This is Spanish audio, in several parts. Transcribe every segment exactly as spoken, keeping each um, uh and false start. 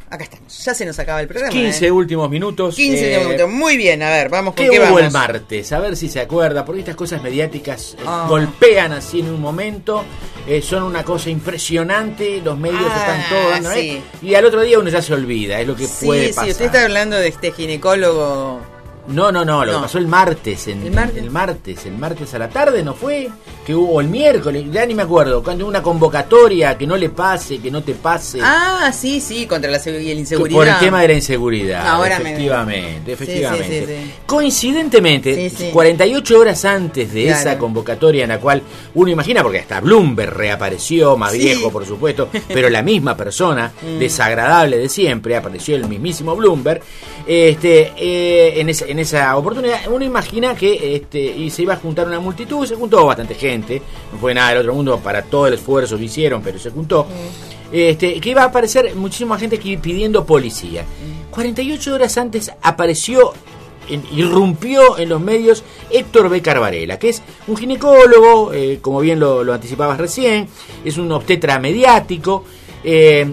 acá estamos. Ya se nos acaba el programa. quince ¿eh? últimos minutos. quince eh, minutos. Muy bien, a ver, vamos con ¿Qué qué hubo vamos. el martes? A ver si se acuerda, porque estas cosas mediáticas eh, Oh. golpean así en un momento, eh, son una cosa impresionante, los medios Ah, están todos dando, sí. ¿eh? Y al otro día uno ya se olvida, es lo que Sí, puede sí, pasar. usted está hablando de este ginecólogo. No, no, no, lo No. que pasó el martes, en, ¿El martes? el martes, el martes a la tarde, ¿no fue? Que hubo el miércoles, ya ni me acuerdo, cuando hubo una convocatoria, que no le pase, que no te pase. Ah, sí, sí, contra la, segu- y la inseguridad. Por el tema de la inseguridad. Ahora me- efectivamente, efectivamente. Sí, sí, sí, sí. Coincidentemente, Sí, sí. cuarenta y ocho horas antes de Claro. esa convocatoria en la cual uno imagina, porque hasta Bloomberg reapareció, más Sí. viejo por supuesto, pero la misma persona, Mm. desagradable de siempre, apareció el mismísimo Bloomberg, este, eh, en, esa, en esa oportunidad uno imagina que este, y se iba a juntar una multitud, se juntó bastante gente, no fue nada del otro mundo para todo el esfuerzo que hicieron, pero se juntó. Mm. Este, que iba a aparecer muchísima gente que pidiendo policía. cuarenta y ocho horas antes apareció, en, irrumpió en los medios Héctor Bécar Varela, que es un ginecólogo, eh, como bien lo, lo anticipabas recién, es un obstetra mediático, eh,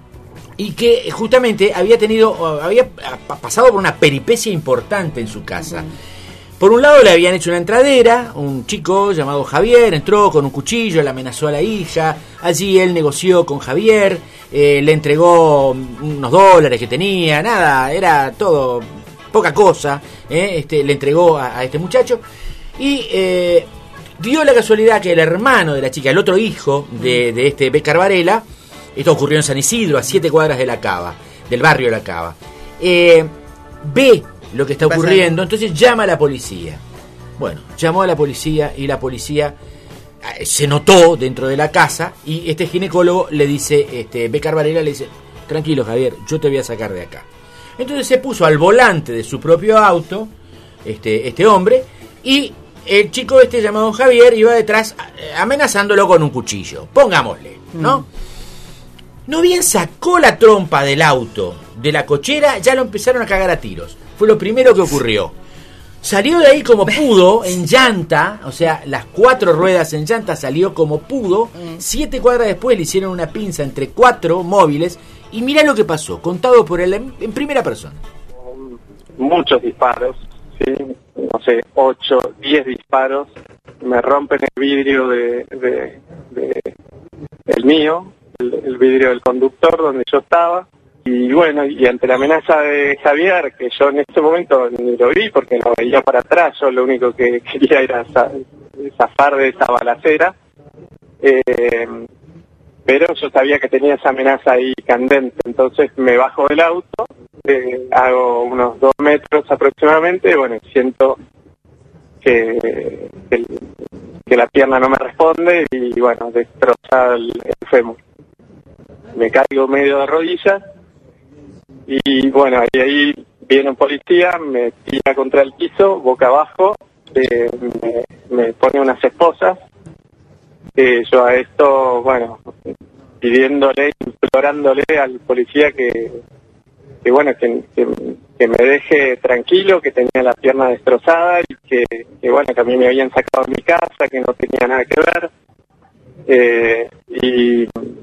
y que justamente había tenido, había pasado por una peripecia importante en su casa. Por un lado le habían hecho una entradera, un chico llamado Javier entró con un cuchillo, le amenazó a la hija, allí él negoció con Javier, eh, le entregó unos dólares que tenía, nada, era todo poca cosa, eh, este, le entregó a, a este muchacho y eh, dio la casualidad que el hermano de la chica, el otro hijo de, de este Bécar Varela, esto ocurrió en San Isidro, a siete cuadras de la Cava, del barrio de la Cava, eh, ve lo que está ocurriendo, entonces llama a la policía. Bueno, llamó a la policía y la policía eh, se notó dentro de la casa y este ginecólogo le dice, este Bécar Varela le dice, tranquilo Javier, yo te voy a sacar de acá. Entonces se puso al volante de su propio auto, este, este hombre, y el chico este llamado Javier iba detrás eh, amenazándolo con un cuchillo, pongámosle, ¿no? Mm. No bien sacó la trompa del auto de la cochera, ya lo empezaron a cagar a tiros. Fue lo primero que ocurrió. Salió de ahí como pudo, en llanta, o sea, las cuatro ruedas en llanta, salió como pudo. Siete cuadras después le hicieron una pinza entre cuatro móviles y mirá lo que pasó, contado por él en, en primera persona. Muchos disparos, ¿sí? No sé, ocho, diez disparos. Me rompen el vidrio de, de, de el mío, el, el vidrio del conductor donde yo estaba. Y bueno, y ante la amenaza de Javier, que yo en ese momento ni lo vi porque no veía para atrás, yo lo único que quería era zafar de esa balacera, eh, pero yo sabía que tenía esa amenaza ahí candente, entonces me bajo del auto, eh, hago unos dos metros aproximadamente, bueno, siento que, que, que la pierna no me responde y bueno, destroza el, el fémur. Me caigo medio de rodillas. Y bueno, ahí, ahí viene un policía, me tira contra el piso, boca abajo, eh, me, me pone unas esposas. Eh, yo a esto, bueno, pidiéndole, implorándole al policía que, que bueno, que, que, que me deje tranquilo, que tenía la pierna destrozada y que, que bueno, que a mí me habían sacado de mi casa, que no tenía nada que ver. Eh, y,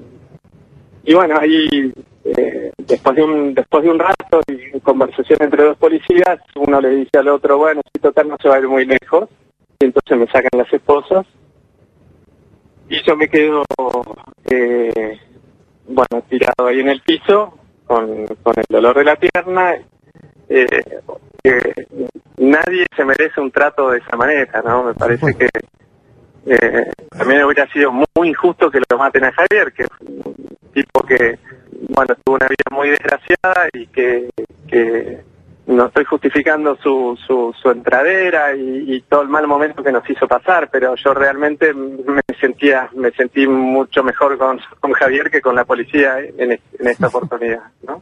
y bueno, ahí... Eh, después de un después de un rato y conversación entre dos policías, uno le dice al otro, bueno, si total no se va a ir muy lejos, y entonces me sacan las esposas y yo me quedo eh, bueno, tirado ahí en el piso con, con el dolor de la pierna. eh, eh, nadie se merece un trato de esa manera, ¿no? Me parece que eh, también hubiera sido muy injusto que lo maten a Javier, que es un tipo que bueno, tuvo una vida muy desgraciada y que, que no estoy justificando su, su, su entradera y, y todo el mal momento que nos hizo pasar, pero yo realmente me sentía, me sentí mucho mejor con, con Javier que con la policía en, en esta oportunidad, ¿no?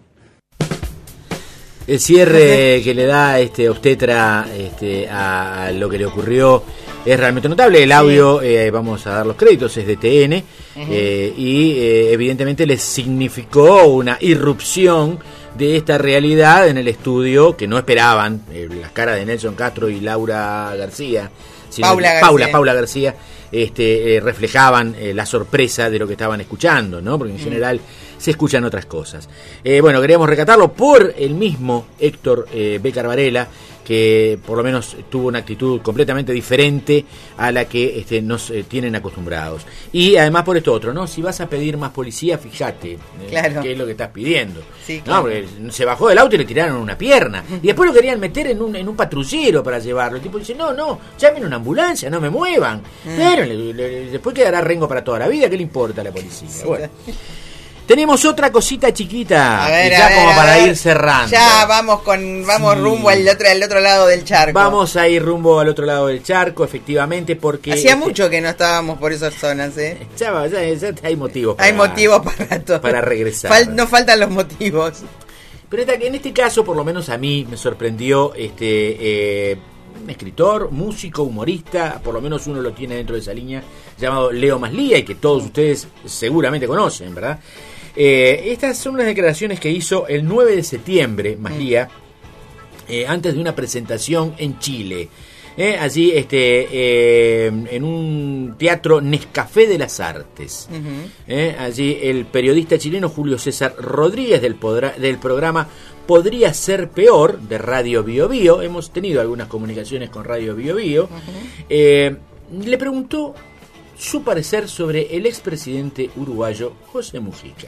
El cierre que le da este obstetra este, a, a lo que le ocurrió es realmente notable. El audio, sí. eh, vamos a dar los créditos, es de T N, uh-huh. eh, y eh, evidentemente les significó una irrupción de esta realidad en el estudio que no esperaban, eh, las caras de Nelson Castro y Laura García, sino Paula que, García. Paula, Paula García, este, eh, reflejaban eh, la sorpresa de lo que estaban escuchando, ¿no? Porque en uh-huh. general se escuchan otras cosas. Eh, bueno, queríamos recatarlo por el mismo Héctor eh, Bécar Varela, que por lo menos tuvo una actitud completamente diferente a la que este, nos eh, tienen acostumbrados. Y además por esto otro, ¿no? Si vas a pedir más policía, fíjate eh, claro. qué es lo que estás pidiendo. Sí, claro. No, porque se bajó del auto y le tiraron una pierna. Y después lo querían meter en un, en un patrullero para llevarlo. El tipo dice, no, no, llamen una ambulancia, no me muevan. Mm. Pero le, le, después quedará rengo para toda la vida, ¿qué le importa a la policía? Sí, bueno. Tenemos otra cosita chiquita, a ver, ya a ver, como a para ver. ir cerrando. Ya vamos con vamos sí. rumbo al otro al otro lado del charco. Vamos a ir rumbo al otro lado del charco, efectivamente, porque hacía este, mucho que no estábamos por esas zonas, ¿eh? Ya, ya, ya hay motivos. Para, hay motivos para todo. Para regresar. Fal, no faltan los motivos. Pero en este caso, por lo menos a mí me sorprendió este eh, un escritor, músico, humorista, por lo menos uno lo tiene dentro de esa línea, llamado Leo Maslía, y que todos ustedes seguramente conocen, ¿verdad? Eh, estas son unas declaraciones que hizo el nueve de septiembre Maslía, eh, antes de una presentación en Chile. Eh, allí este eh, en un teatro Nescafé de las Artes. Uh-huh. eh, allí el periodista chileno Julio César Rodríguez del, podra, del programa Podría Ser Peor de Radio Bio Bio, hemos tenido algunas comunicaciones con Radio Bio Bio, uh-huh. eh, le preguntó su parecer sobre el expresidente uruguayo José Mujica.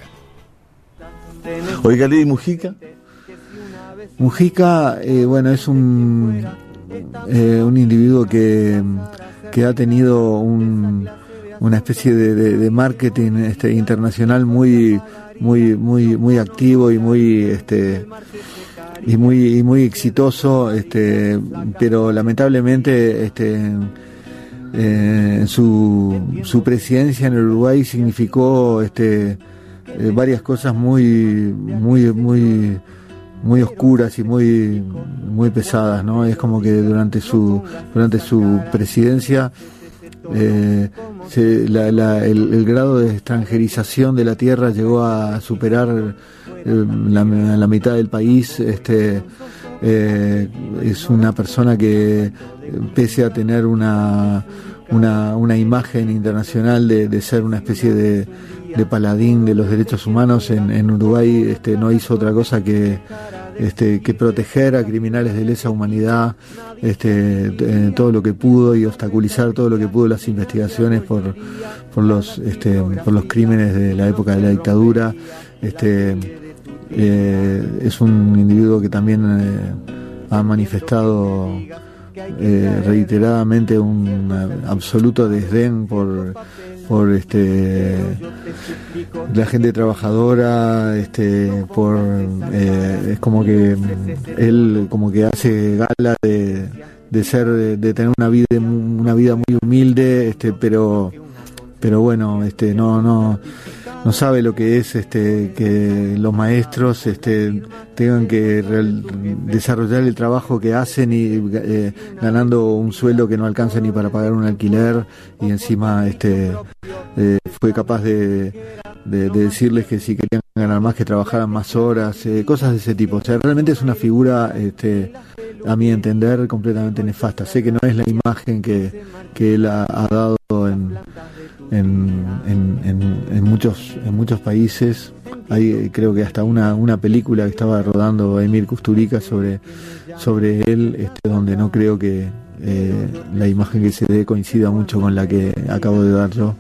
Oiga, Ley Mujica. Mujica, eh, bueno, es un eh, un individuo que, que ha tenido un, una especie de, de, de marketing este, internacional muy muy muy muy activo y muy este y muy y muy exitoso, este, pero lamentablemente este eh, su su presidencia en el Uruguay significó este eh, varias cosas muy muy muy muy oscuras y muy muy pesadas, ¿no? Es como que durante su durante su presidencia eh, se, la, la, el, el grado de extranjerización de la tierra llegó a superar eh, la, la mitad del país. Este eh, es una persona que, pese a tener una una, una imagen internacional de, de ser una especie de de paladín de los derechos humanos en, en Uruguay, este, no hizo otra cosa que este, que proteger a criminales de lesa humanidad, este, eh, todo lo que pudo, y obstaculizar todo lo que pudo las investigaciones por por los este, por los crímenes de la época de la dictadura. Este, eh, es un individuo que también eh, ha manifestado eh, reiteradamente un absoluto desdén por por este la gente trabajadora, este por eh, es como que él como que hace gala de, de ser de, de tener una vida una vida muy humilde, este pero pero bueno, este no no no sabe lo que es este que los maestros este tengan que real, desarrollar el trabajo que hacen y eh, ganando un sueldo que no alcanza ni para pagar un alquiler, y encima este eh, fue capaz de, de, de decirles que si querían ganar más que trabajaran más horas, eh, cosas de ese tipo. O sea, realmente es una figura, este, a mi entender, completamente nefasta. Sé que no es la imagen que, que él ha, ha dado en En, en, en, en muchos en muchos países. Hay, creo que hasta una una película que estaba rodando Emir Kusturica sobre sobre él, este, donde no creo que eh, la imagen que se dé coincida mucho con la que acabo de dar yo.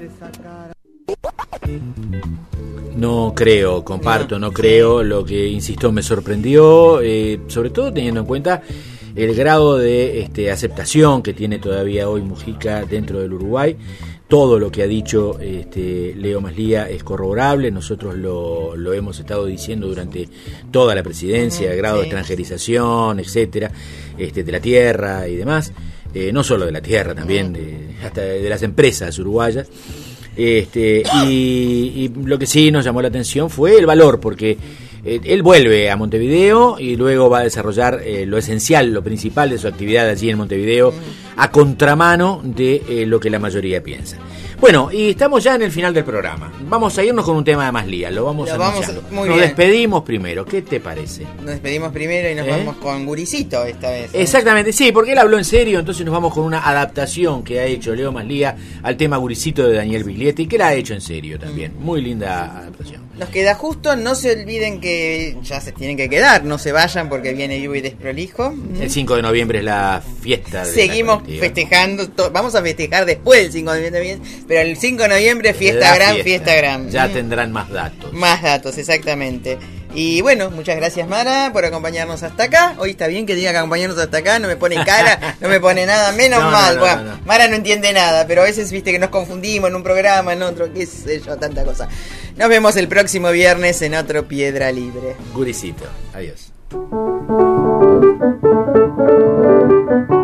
No creo, comparto, no creo. Lo que, insisto, me sorprendió, eh, sobre todo teniendo en cuenta el grado de este, aceptación que tiene todavía hoy Mujica dentro del Uruguay. Todo lo que ha dicho este, Leo Maslía es corroborable, nosotros lo, lo hemos estado diciendo durante toda la presidencia, el grado de extranjerización, etcétera, este, de la tierra y demás, eh, no solo de la tierra, también de, hasta de las empresas uruguayas. Este, y, y lo que sí nos llamó la atención fue el valor, porque eh, él vuelve a Montevideo y luego va a desarrollar eh, lo esencial, lo principal de su actividad allí en Montevideo, a contramano de eh, lo que la mayoría piensa. Bueno, y estamos ya en el final del programa. Vamos a irnos con un tema de Maslía, lo vamos lo anunciando. Vamos, muy nos bien. despedimos primero, ¿qué te parece? Nos despedimos primero y nos ¿Eh? vamos con Guricito esta vez. ¿eh? Exactamente, sí, porque él habló en serio, entonces nos vamos con una adaptación que ha hecho Leo Maslía al tema Guricito de Daniel Biglietti, que la ha hecho en serio también. Muy linda adaptación. Nos queda justo, no se olviden que ya se tienen que quedar, no se vayan porque viene Vivo y Desprolijo. El cinco de noviembre es la fiesta de Seguimos la festejando, to- vamos a festejar después del cinco de noviembre, pero el cinco de noviembre fiesta La gran, fiesta. fiesta gran. Ya Mm. tendrán más datos. Más datos, exactamente. Y bueno, muchas gracias Mara por acompañarnos hasta acá. Hoy está bien que diga que acompañarnos hasta acá, no me pone cara, no me pone nada, menos No, no, mal. no, Bueno, no, no. Mara no entiende nada, pero a veces viste que nos confundimos en un programa, en otro, qué sé yo, tanta cosa. Nos vemos el próximo viernes en otro Piedra Libre. Guricito. Adiós.